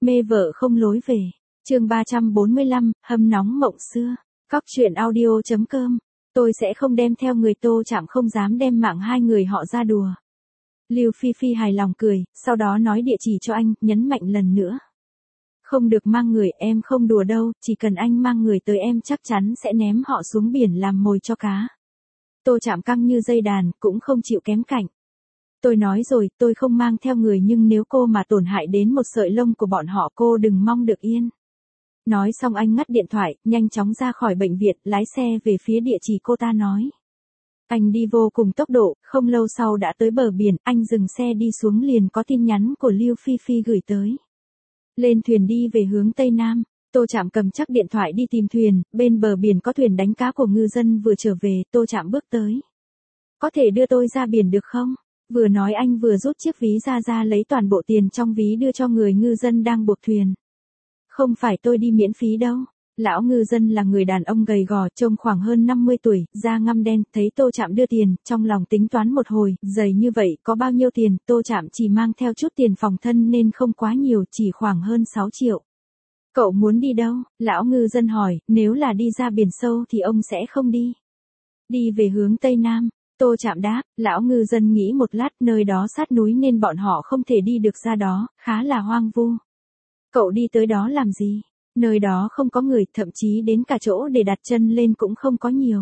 Mê vợ không lối về. Chương 345, hâm nóng mộng xưa. Cóc truyện audio.com. Tôi sẽ không đem theo người. Tô Trạm không dám đem mạng hai người họ ra đùa. Lưu Phi Phi hài lòng cười, sau đó nói địa chỉ cho anh, nhấn mạnh lần nữa. Không được mang người, em không đùa đâu, chỉ cần anh mang người tới em chắc chắn sẽ ném họ xuống biển làm mồi cho cá. Tô Trạm căng như dây đàn, cũng không chịu kém cạnh. Tôi nói rồi, tôi không mang theo người, nhưng nếu cô mà tổn hại đến một sợi lông của bọn họ cô đừng mong được yên. Nói xong anh ngắt điện thoại, nhanh chóng ra khỏi bệnh viện, lái xe về phía địa chỉ cô ta nói. Anh đi vô cùng tốc độ, không lâu sau đã tới bờ biển, anh dừng xe đi xuống liền có tin nhắn của Lưu Phi Phi gửi tới. Lên thuyền đi về hướng Tây Nam. Tô Trạm cầm chắc điện thoại đi tìm thuyền, bên bờ biển có thuyền đánh cá của ngư dân vừa trở về, Tô Trạm bước tới. Có thể đưa tôi ra biển được không? Vừa nói anh vừa rút chiếc ví ra lấy toàn bộ tiền trong ví đưa cho người ngư dân đang buộc thuyền. Không phải tôi đi miễn phí đâu. Lão ngư dân là người đàn ông gầy gò, trông khoảng hơn 50 tuổi, da ngăm đen, thấy Tô Trạm đưa tiền, trong lòng tính toán một hồi, giày như vậy, có bao nhiêu tiền, Tô Trạm chỉ mang theo chút tiền phòng thân nên không quá nhiều, chỉ khoảng hơn 6 triệu. Cậu muốn đi đâu? Lão ngư dân hỏi, nếu là đi ra biển sâu thì ông sẽ không đi. Đi về hướng Tây Nam. Tô Trạm đáp, lão ngư dân nghĩ một lát, nơi đó sát núi nên bọn họ không thể đi được ra đó, khá là hoang vu. Cậu đi tới đó làm gì? Nơi đó không có người, thậm chí đến cả chỗ để đặt chân lên cũng không có nhiều.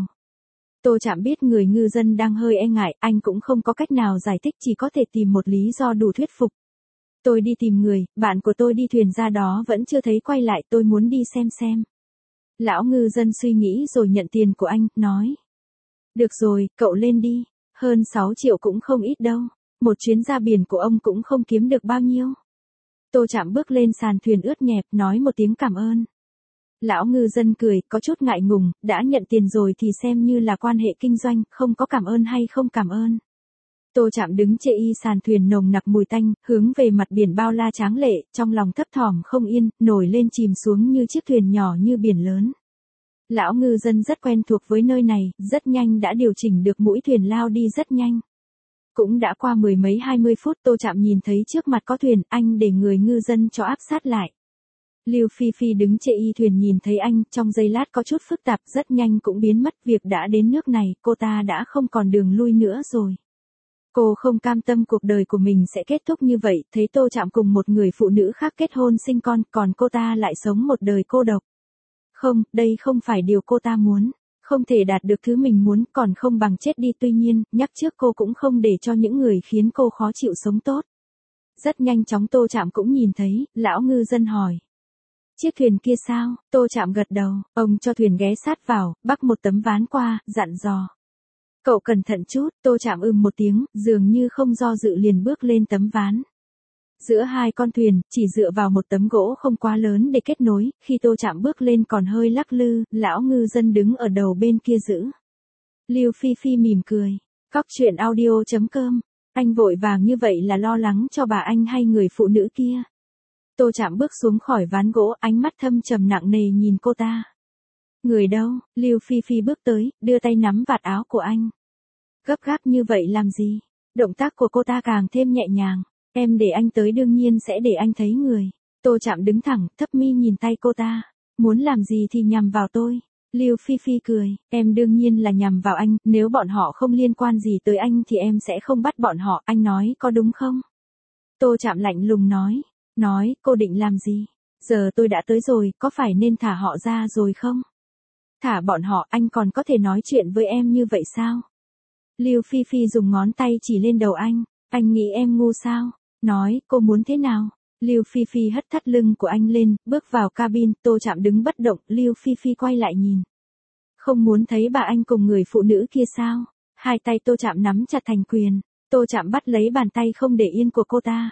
Tô Trạm biết người ngư dân đang hơi e ngại, anh cũng không có cách nào giải thích, chỉ có thể tìm một lý do đủ thuyết phục. Tôi đi tìm người, bạn của tôi đi thuyền ra đó vẫn chưa thấy quay lại, tôi muốn đi xem. Lão ngư dân suy nghĩ rồi nhận tiền của anh, nói. Được rồi, cậu lên đi, hơn 6 triệu cũng không ít đâu, một chuyến ra biển của ông cũng không kiếm được bao nhiêu. Tô Trạm bước lên sàn thuyền ướt nhẹp, nói một tiếng cảm ơn. Lão ngư dân cười, có chút ngại ngùng, đã nhận tiền rồi thì xem như là quan hệ kinh doanh, không có cảm ơn hay không cảm ơn. Tô Trạm đứng chê y sàn thuyền nồng nặc mùi tanh, hướng về mặt biển bao la tráng lệ, trong lòng thấp thỏm không yên, nổi lên chìm xuống như chiếc thuyền nhỏ như biển lớn. Lão ngư dân rất quen thuộc với nơi này, rất nhanh đã điều chỉnh được mũi thuyền lao đi rất nhanh. Cũng đã qua 10 mấy 20 phút, Tô Trạm nhìn thấy trước mặt có thuyền, anh để người ngư dân cho áp sát lại. Lưu Phi Phi đứng chê y thuyền nhìn thấy anh, trong giây lát có chút phức tạp, rất nhanh cũng biến mất, việc đã đến nước này, cô ta đã không còn đường lui nữa rồi. Cô không cam tâm cuộc đời của mình sẽ kết thúc như vậy, thấy Tô Trạm cùng một người phụ nữ khác kết hôn sinh con, còn cô ta lại sống một đời cô độc. Không, đây không phải điều cô ta muốn. Không thể đạt được thứ mình muốn, còn không bằng chết đi. Tuy nhiên, nhắc trước cô cũng không để cho những người khiến cô khó chịu sống tốt. Rất nhanh chóng Tô Trạm cũng nhìn thấy, lão ngư dân hỏi. Chiếc thuyền kia sao? Tô Trạm gật đầu, ông cho thuyền ghé sát vào, bắc một tấm ván qua, dặn dò. Cậu cẩn thận chút. Tô Trạm một tiếng, dường như không do dự liền bước lên tấm ván. Giữa hai con thuyền, chỉ dựa vào một tấm gỗ không quá lớn để kết nối, khi Tô Trạm bước lên còn hơi lắc lư, lão ngư dân đứng ở đầu bên kia giữ. Lưu Phi Phi mỉm cười. Cóc truyện audio.com. Anh vội vàng như vậy là lo lắng cho bà anh hay người phụ nữ kia? Tô Trạm bước xuống khỏi ván gỗ, ánh mắt thâm trầm nặng nề nhìn cô ta. Người đâu? Lưu Phi Phi bước tới, đưa tay nắm vạt áo của anh. Gấp gáp như vậy làm gì? Động tác của cô ta càng thêm nhẹ nhàng. Em để anh tới đương nhiên sẽ để anh thấy người. Tô Trạm đứng thẳng, thấp mi nhìn tay cô ta. Muốn làm gì thì nhằm vào tôi. Lưu Phi Phi cười, em đương nhiên là nhằm vào anh, nếu bọn họ không liên quan gì tới anh thì em sẽ không bắt bọn họ, anh nói có đúng không? Tô Trạm lạnh lùng nói, cô định làm gì? Giờ tôi đã tới rồi, có phải nên thả họ ra rồi không? Thả bọn họ, anh còn có thể nói chuyện với em như vậy sao? Lưu Phi Phi dùng ngón tay chỉ lên đầu anh nghĩ em ngu sao? Nói, cô muốn thế nào? Lưu Phi Phi hất thắt lưng của anh lên, bước vào cabin, Tô Trạm đứng bất động, Lưu Phi Phi quay lại nhìn. Không muốn thấy bà anh cùng người phụ nữ kia sao? Hai tay Tô Trạm nắm chặt thành quyền, Tô Trạm bắt lấy bàn tay không để yên của cô ta.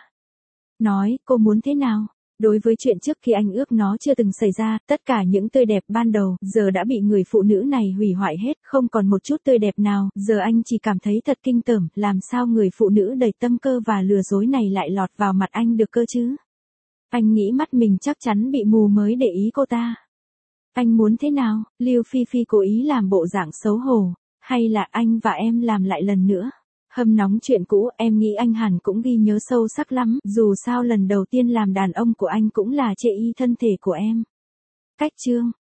Nói, cô muốn thế nào? Đối với chuyện trước khi anh ước nó chưa từng xảy ra, tất cả những tươi đẹp ban đầu, giờ đã bị người phụ nữ này hủy hoại hết, không còn một chút tươi đẹp nào, giờ anh chỉ cảm thấy thật kinh tởm, làm sao người phụ nữ đầy tâm cơ và lừa dối này lại lọt vào mặt anh được cơ chứ? Anh nghĩ mắt mình chắc chắn bị mù mới để ý cô ta. Anh muốn thế nào? Lưu Phi Phi cố ý làm bộ dạng xấu hổ, hay là anh và em làm lại lần nữa? Hâm nóng chuyện cũ, em nghĩ anh hẳn cũng ghi nhớ sâu sắc lắm, dù sao lần đầu tiên làm đàn ông của anh cũng là chê y thân thể của em. Cách chương